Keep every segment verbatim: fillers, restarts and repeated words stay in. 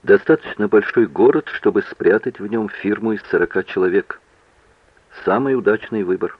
Достаточно большой город, чтобы спрятать в нем фирму из сорока человек. Самый удачный выбор.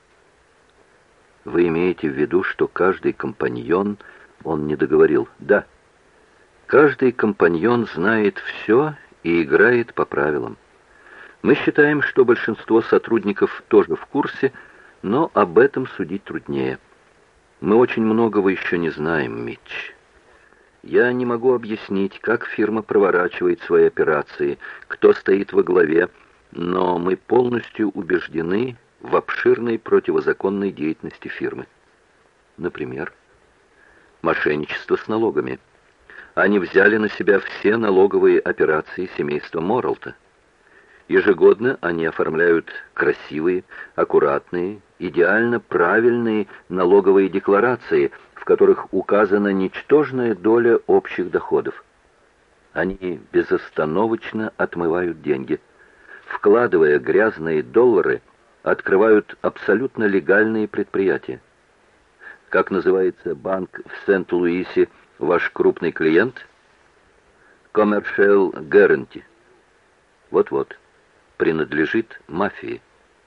Вы имеете в виду, что каждый компаньон... Он не договорил. Да. Каждый компаньон знает все и играет по правилам. Мы считаем, что большинство сотрудников тоже в курсе, но об этом судить труднее. Мы очень многого еще не знаем, Митч. Я не могу объяснить, как фирма проворачивает свои операции, кто стоит во главе, но мы полностью убеждены в обширной противозаконной деятельности фирмы. Например, мошенничество с налогами. Они взяли на себя все налоговые операции семейства Моррелта. Ежегодно они оформляют красивые, аккуратные, идеально правильные налоговые декларации, в которых указана ничтожная доля общих доходов. Они безостановочно отмывают деньги. Вкладывая грязные доллары, открывают абсолютно легальные предприятия. Как называется банк в Сент-Луисе, ваш крупный клиент? Commercial Guarantee. Вот-вот. Принадлежит мафии.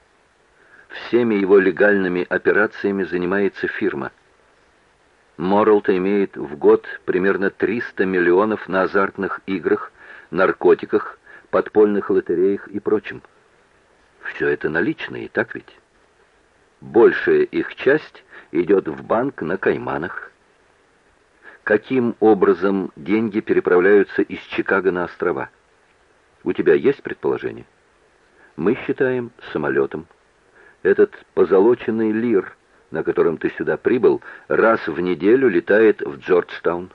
Всеми его легальными операциями занимается фирма. Моррелт имеет в год примерно триста миллионов на азартных играх, наркотиках, подпольных лотереях и прочем. Все это наличные, так ведь? Большая их часть идет в банк на Кайманах. Каким образом деньги переправляются из Чикаго на острова? У тебя есть предположение? Мы считаем самолетом. Этот позолоченный лир, на котором ты сюда прибыл, раз в неделю летает в Джорджтаун.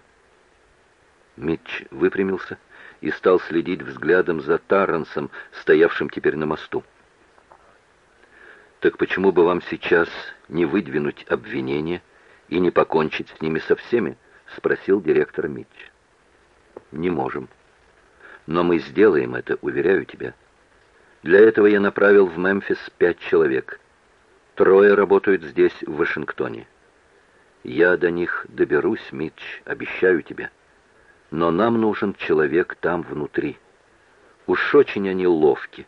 Митч выпрямился и стал следить взглядом за Тарренсом, стоявшим теперь на мосту. Так почему бы вам сейчас не выдвинуть обвинения и не покончить с ними со всеми? Спросил директор Митч. Не можем. Но мы сделаем это, уверяю тебя. Для этого я направил в Мемфис пять человек. Трое работают здесь, в Вашингтоне. Я до них доберусь, Митч, обещаю тебе. Но нам нужен человек там внутри. Уж очень они ловки.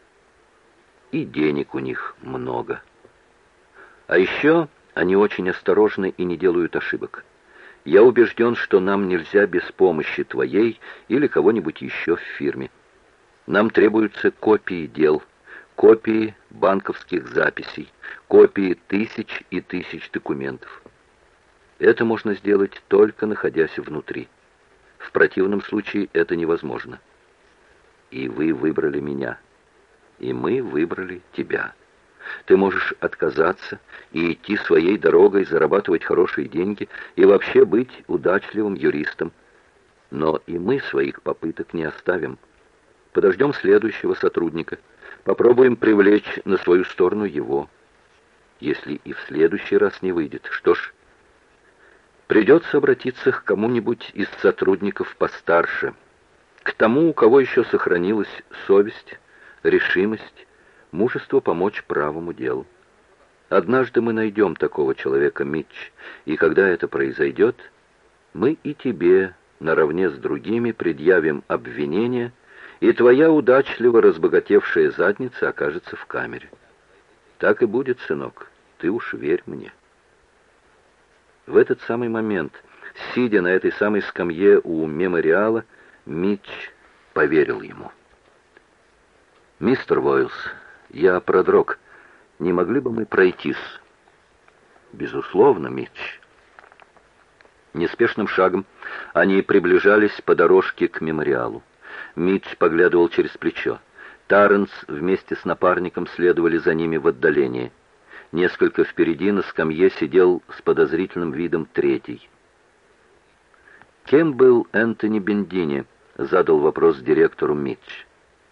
И денег у них много. А еще они очень осторожны и не делают ошибок. Я убежден, что нам нельзя без помощи твоей или кого-нибудь еще в фирме. Нам требуются копии дел, копии банковских записей, копии тысяч и тысяч документов. Это можно сделать только находясь внутри. В противном случае это невозможно. И вы выбрали меня. И мы выбрали тебя. Ты можешь отказаться и идти своей дорогой, зарабатывать хорошие деньги и вообще быть удачливым юристом. Но и мы своих попыток не оставим. Подождем следующего сотрудника. Попробуем привлечь на свою сторону его. Если и в следующий раз не выйдет, что ж, придется обратиться к кому-нибудь из сотрудников постарше, к тому, у кого еще сохранилась совесть, решимость, мужество помочь правому делу. Однажды мы найдем такого человека, Митч, и когда это произойдет, мы и тебе наравне с другими предъявим обвинение, и твоя удачливо разбогатевшая задница окажется в камере. Так и будет, сынок, ты уж верь мне. В этот самый момент, сидя на этой самой скамье у мемориала, Митч поверил ему. «Мистер Войлс, я продрог. Не могли бы мы пройтись?» «Безусловно, Митч». Неспешным шагом они приближались по дорожке к мемориалу. Митч поглядывал через плечо. Тарренс вместе с напарником следовали за ними в отдалении. Несколько впереди на скамье сидел с подозрительным видом третий. «Кем был Энтони Бендини?» — задал вопрос директору Митч.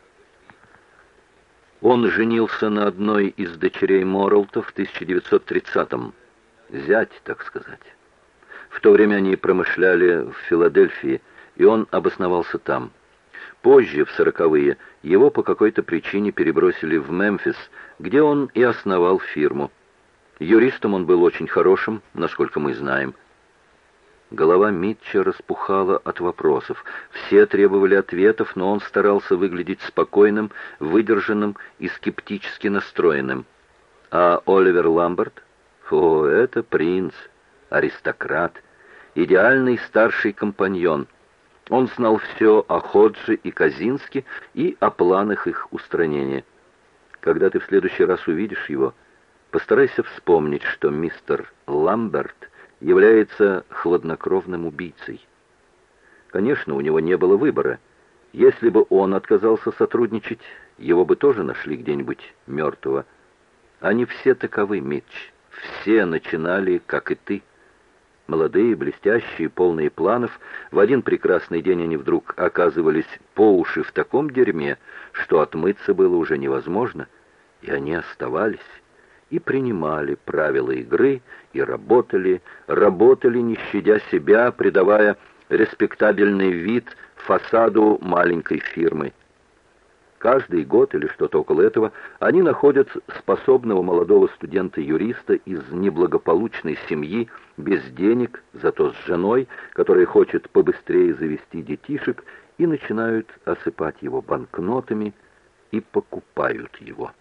Он женился на одной из дочерей Моррелта в тысяча девятьсот тридцатом. Зять, так сказать. В то время они промышляли в Филадельфии, и он обосновался там. Позже, в сороковые, его по какой-то причине перебросили в Мемфис, где он и основал фирму. Юристом он был очень хорошим, насколько мы знаем. Голова Митча распухала от вопросов. Все требовали ответов, но он старался выглядеть спокойным, выдержанным и скептически настроенным. А Оливер Ламберт? О, это принц, аристократ, идеальный старший компаньон. Он знал все о Ходже и Казинске и о планах их устранения. Когда ты в следующий раз увидишь его, постарайся вспомнить, что мистер Ламберт является хладнокровным убийцей. Конечно, у него не было выбора. Если бы он отказался сотрудничать, его бы тоже нашли где-нибудь мертвого. Они все таковы, Митч. Все начинали, как и ты. Молодые, блестящие, полные планов. В один прекрасный день они вдруг оказывались по уши в таком дерьме, что отмыться было уже невозможно, и они оставались. И принимали правила игры, и работали, работали, не щадя себя, придавая респектабельный вид фасаду маленькой фирмы. Каждый год или что-то около этого они находят способного молодого студента-юриста из неблагополучной семьи, без денег, зато с женой, которая хочет побыстрее завести детишек, и начинают осыпать его банкнотами и покупают его.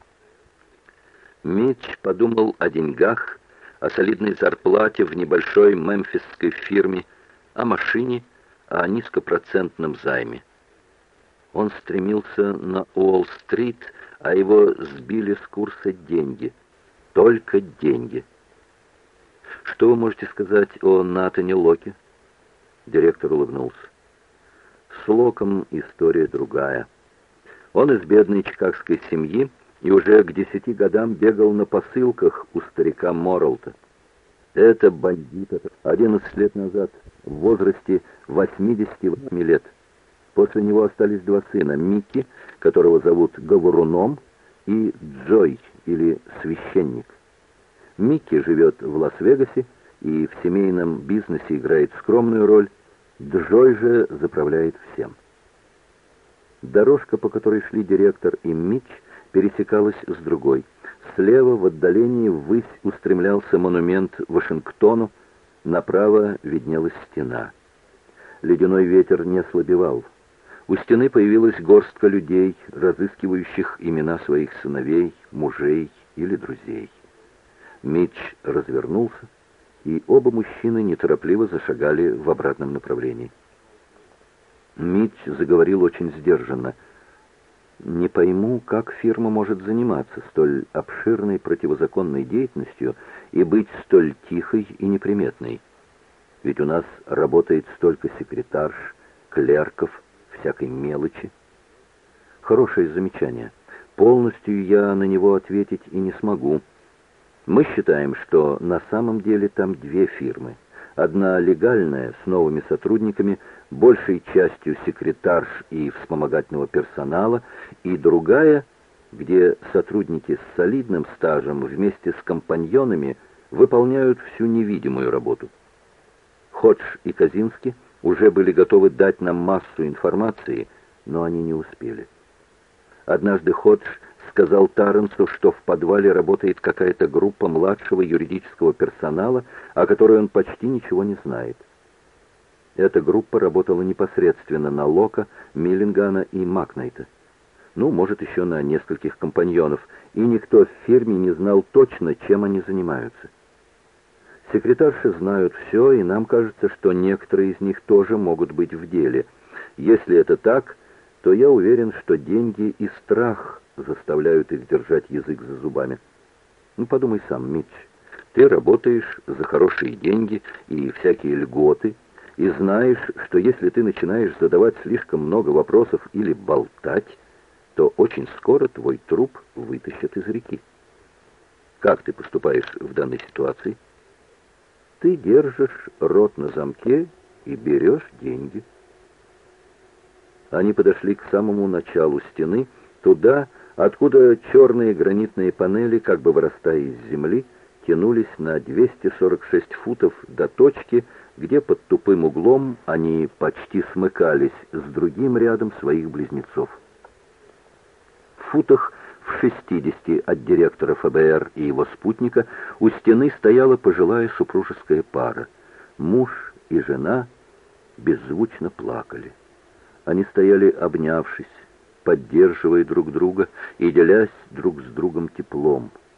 Митч подумал о деньгах, о солидной зарплате в небольшой мемфисской фирме, о машине, о низкопроцентном займе. Он стремился на Уолл-стрит, а его сбили с курса деньги. Только деньги. Что вы можете сказать о Натане Локе? Директор улыбнулся. С Локом история другая. Он из бедной чикагской семьи, и уже к десяти годам бегал на посылках у старика Моррелта. Это бандит одиннадцать лет назад, в возрасте восьмидесяти восьми лет. После него остались два сына, Микки, которого зовут Говоруном, и Джой, или Священник. Микки живет в Лас-Вегасе и в семейном бизнесе играет скромную роль, Джой же заправляет всем. Дорожка, по которой шли директор и Митч, пересекалась с другой. Слева, в отдалении, ввысь устремлялся монумент Вашингтону, направо виднелась стена. Ледяной ветер не ослабевал. У стены появилась горстка людей, разыскивающих имена своих сыновей, мужей или друзей. Митч развернулся, и оба мужчины неторопливо зашагали в обратном направлении. Митч заговорил очень сдержанно. «Не пойму, как фирма может заниматься столь обширной противозаконной деятельностью и быть столь тихой и неприметной. Ведь у нас работает столько секретарш, клерков, всякой мелочи». Хорошее замечание. Полностью я на него ответить и не смогу. Мы считаем, что на самом деле там две фирмы. Одна легальная, с новыми сотрудниками, большей частью секретарш и вспомогательного персонала, и другая, где сотрудники с солидным стажем вместе с компаньонами выполняют всю невидимую работу. Ходж и Казински уже были готовы дать нам массу информации, но они не успели. Однажды Ходж сказал Тарренсу, что в подвале работает какая-то группа младшего юридического персонала, о которой он почти ничего не знает. Эта группа работала непосредственно на Лока, Миллингана и Макнайта. Ну, может, еще на нескольких компаньонов, и никто в фирме не знал точно, чем они занимаются. Секретарши знают все, и нам кажется, что некоторые из них тоже могут быть в деле. Если это так, то я уверен, что деньги и страх заставляют их держать язык за зубами. Ну, подумай сам, Митч. Ты работаешь за хорошие деньги и всякие льготы, и знаешь, что если ты начинаешь задавать слишком много вопросов или болтать, то очень скоро твой труп вытащат из реки. Как ты поступаешь в данной ситуации? Ты держишь рот на замке и берешь деньги. Они подошли к самому началу стены, туда, откуда черные гранитные панели, как бы вырастая из земли, тянулись на двести сорок шесть футов до точки, где под тупым углом они почти смыкались с другим рядом своих близнецов. В футах в шестидесяти от директора эф бэ эр и его спутника у стены стояла пожилая супружеская пара, муж и жена беззвучно плакали. Они стояли обнявшись, поддерживая друг друга и делясь друг с другом теплом.